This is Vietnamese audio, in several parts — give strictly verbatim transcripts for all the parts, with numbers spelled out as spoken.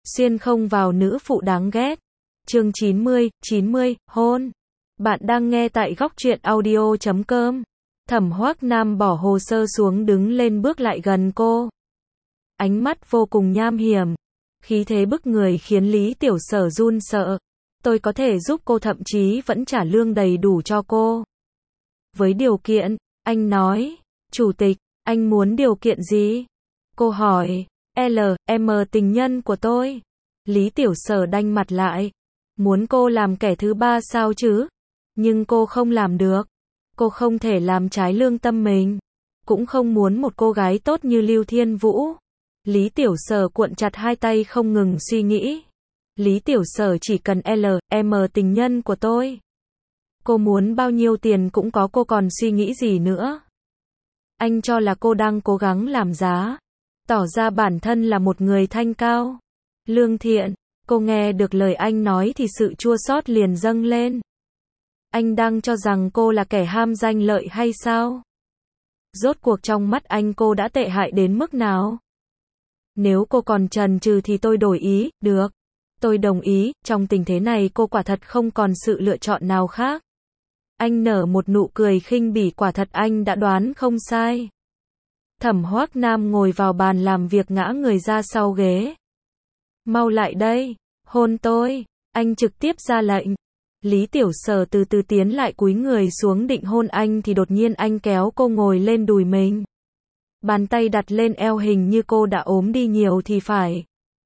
Xuyên không vào nữ phụ đáng ghét. Chương chín mươi, chín mươi, hôn. Bạn đang nghe tại góc truyện audio chấm com. Thẩm Hoác Nam bỏ hồ sơ xuống đứng lên bước lại gần cô. Ánh mắt vô cùng nham hiểm. Khí thế bức người khiến Lý Tiểu Sở run sợ. Tôi có thể giúp cô, thậm chí vẫn trả lương đầy đủ cho cô. Với điều kiện, anh nói. Chủ tịch, anh muốn điều kiện gì? Cô hỏi. L, M tình nhân của tôi. Lý Tiểu Sở đanh mặt lại. Muốn cô làm kẻ thứ ba sao chứ? Nhưng cô không làm được. Cô không thể làm trái lương tâm mình. Cũng không muốn một cô gái tốt như Lưu Thiên Vũ. Lý Tiểu Sở cuộn chặt hai tay không ngừng suy nghĩ. Lý Tiểu Sở chỉ cần L, M tình nhân của tôi. Cô muốn bao nhiêu tiền cũng có, cô còn suy nghĩ gì nữa? Anh cho là cô đang cố gắng làm giá. Tỏ ra bản thân là một người thanh cao, lương thiện. Cô nghe được lời anh nói thì sự chua xót liền dâng lên. Anh đang cho rằng cô là kẻ ham danh lợi hay sao? Rốt cuộc trong mắt anh cô đã tệ hại đến mức nào? Nếu cô còn chần chừ thì tôi đổi ý, được. Tôi đồng ý, trong tình thế này cô quả thật không còn sự lựa chọn nào khác. Anh nở một nụ cười khinh bỉ, quả thật anh đã đoán không sai. Thẩm Hoác Nam ngồi vào bàn làm việc, ngã người ra sau ghế. Mau lại đây, hôn tôi, anh trực tiếp ra lệnh. Lý Tiểu Sở từ từ tiến lại, cúi người xuống định hôn anh thì đột nhiên anh kéo cô ngồi lên đùi mình. Bàn tay đặt lên eo, hình như cô đã ốm đi nhiều thì phải.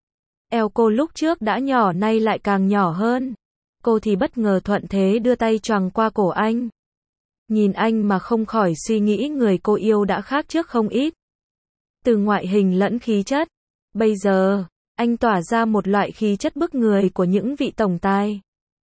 Eo cô lúc trước đã nhỏ nay lại càng nhỏ hơn. Cô thì bất ngờ thuận thế đưa tay choàng qua cổ anh. Nhìn anh mà không khỏi suy nghĩ người cô yêu đã khác trước không ít. Từ ngoại hình lẫn khí chất. Bây giờ, anh tỏa ra một loại khí chất bức người của những vị tổng tài.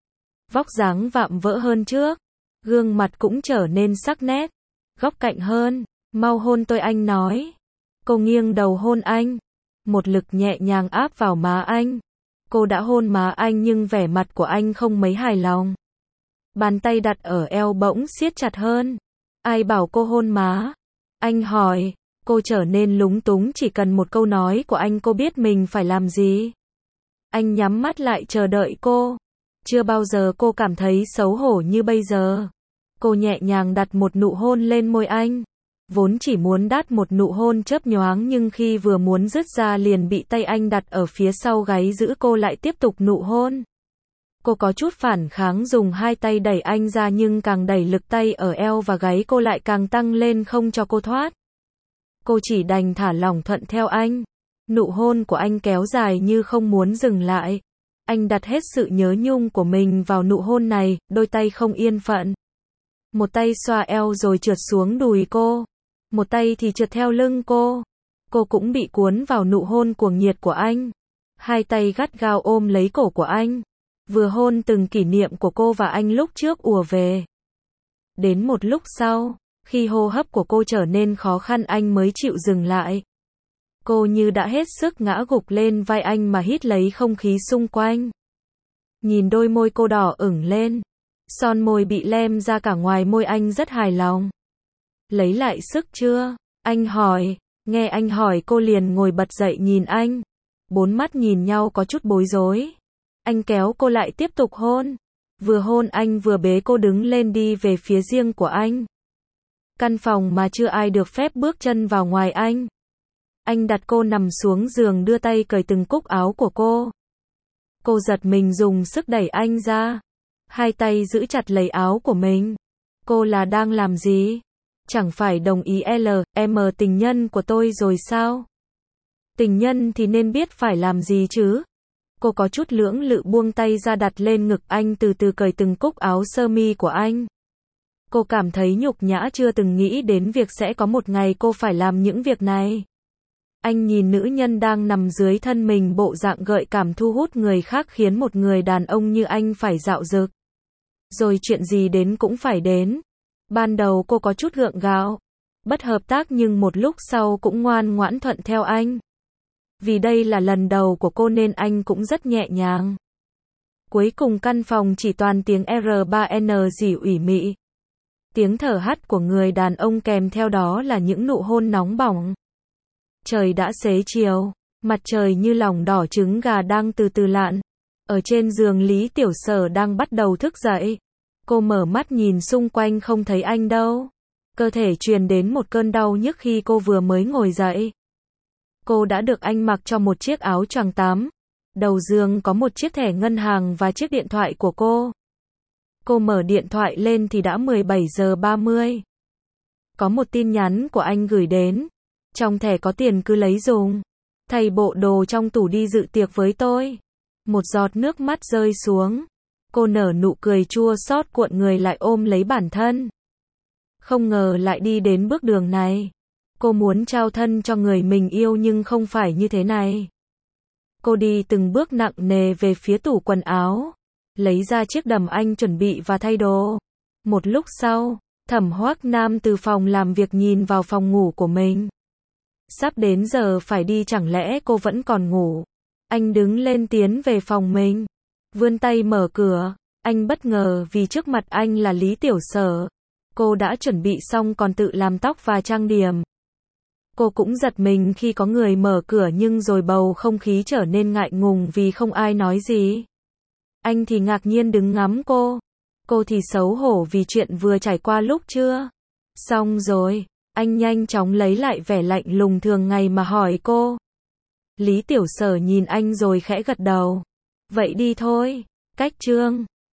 Vóc dáng vạm vỡ hơn trước. Gương mặt cũng trở nên sắc nét. Góc cạnh hơn. Mau hôn tôi, anh nói. Cô nghiêng đầu hôn anh. Một lực nhẹ nhàng áp vào má anh. Cô đã hôn má anh nhưng vẻ mặt của anh không mấy hài lòng. Bàn tay đặt ở eo bỗng siết chặt hơn. Ai bảo cô hôn má? Anh hỏi. Cô trở nên lúng túng, chỉ cần một câu nói của anh cô biết mình phải làm gì. Anh nhắm mắt lại chờ đợi cô. Chưa bao giờ cô cảm thấy xấu hổ như bây giờ. Cô nhẹ nhàng đặt một nụ hôn lên môi anh. Vốn chỉ muốn đát một nụ hôn chớp nhoáng, nhưng khi vừa muốn dứt ra liền bị tay anh đặt ở phía sau gáy giữ cô lại tiếp tục nụ hôn. Cô có chút phản kháng, dùng hai tay đẩy anh ra, nhưng càng đẩy lực tay ở eo và gáy cô lại càng tăng lên không cho cô thoát. Cô chỉ đành thả lỏng thuận theo anh. Nụ hôn của anh kéo dài như không muốn dừng lại. Anh đặt hết sự nhớ nhung của mình vào nụ hôn này, đôi tay không yên phận. Một tay xoa eo rồi trượt xuống đùi cô. Một tay thì trượt theo lưng cô. Cô cũng bị cuốn vào nụ hôn cuồng nhiệt của anh. Hai tay gắt gao ôm lấy cổ của anh. Vừa hôn từng kỷ niệm của cô và anh lúc trước ùa về. Đến một lúc sau, khi hô hấp của cô trở nên khó khăn, anh mới chịu dừng lại. Cô như đã hết sức ngã gục lên vai anh mà hít lấy không khí xung quanh. Nhìn đôi môi cô đỏ ửng lên. Son môi bị lem ra cả ngoài môi, anh rất hài lòng. Lấy lại sức chưa? Anh hỏi. Nghe anh hỏi cô liền ngồi bật dậy nhìn anh. Bốn mắt nhìn nhau có chút bối rối. Anh kéo cô lại tiếp tục hôn. Vừa hôn anh vừa bế cô đứng lên đi về phía riêng của anh. Căn phòng mà chưa ai được phép bước chân vào ngoài anh. Anh đặt cô nằm xuống giường, đưa tay cởi từng cúc áo của cô. Cô giật mình dùng sức đẩy anh ra. Hai tay giữ chặt lấy áo của mình. Cô là đang làm gì? Chẳng phải đồng ý L, M tình nhân của tôi rồi sao? Tình nhân thì nên biết phải làm gì chứ? Cô có chút lưỡng lự buông tay ra, đặt lên ngực anh, từ từ cởi từng cúc áo sơ mi của anh. Cô cảm thấy nhục nhã, chưa từng nghĩ đến việc sẽ có một ngày cô phải làm những việc này. Anh nhìn nữ nhân đang nằm dưới thân mình, bộ dạng gợi cảm thu hút người khác, khiến một người đàn ông như anh phải dạo dực. Rồi chuyện gì đến cũng phải đến. Ban đầu cô có chút gượng gạo, bất hợp tác, nhưng một lúc sau cũng ngoan ngoãn thuận theo anh. Vì đây là lần đầu của cô nên anh cũng rất nhẹ nhàng. Cuối cùng căn phòng chỉ toàn tiếng R ba N rỉ ủy mị. Tiếng thở hắt của người đàn ông, kèm theo đó là những nụ hôn nóng bỏng. Trời đã xế chiều, Mặt trời như lòng đỏ trứng gà đang từ từ lặn. Ở trên giường Lý Tiểu Sở đang bắt đầu thức dậy. Cô mở mắt nhìn xung quanh không thấy anh đâu. Cơ thể truyền đến một cơn đau nhức khi cô vừa mới ngồi dậy. Cô đã được anh mặc cho một chiếc áo choàng tắm. Đầu giường có một chiếc thẻ ngân hàng và chiếc điện thoại của cô. Cô mở điện thoại lên thì đã mười bảy giờ ba mươi. Có một tin nhắn của anh gửi đến. Trong thẻ có tiền cứ lấy dùng. Thay bộ đồ trong tủ đi dự tiệc với tôi. Một giọt nước mắt rơi xuống. Cô nở nụ cười chua xót cuộn người lại ôm lấy bản thân. Không ngờ lại đi đến bước đường này. Cô muốn trao thân cho người mình yêu nhưng không phải như thế này. Cô đi từng bước nặng nề về phía tủ quần áo. Lấy ra chiếc đầm anh chuẩn bị và thay đồ. Một lúc sau, Thẩm Hoác Nam từ phòng làm việc nhìn vào phòng ngủ của mình. Sắp đến giờ phải đi chẳng lẽ cô vẫn còn ngủ. Anh đứng lên tiến về phòng mình. Vươn tay mở cửa. Anh bất ngờ vì trước mặt anh là Lý Tiểu Sở. Cô đã chuẩn bị xong còn tự làm tóc và trang điểm. Cô cũng giật mình khi có người mở cửa nhưng rồi bầu không khí trở nên ngại ngùng vì không ai nói gì. Anh thì ngạc nhiên đứng ngắm cô. Cô thì xấu hổ vì chuyện vừa trải qua lúc trưa. Xong rồi, anh nhanh chóng lấy lại vẻ lạnh lùng thường ngày mà hỏi cô. Lý Tiểu Sở nhìn anh rồi khẽ gật đầu. Vậy đi thôi. Cách chương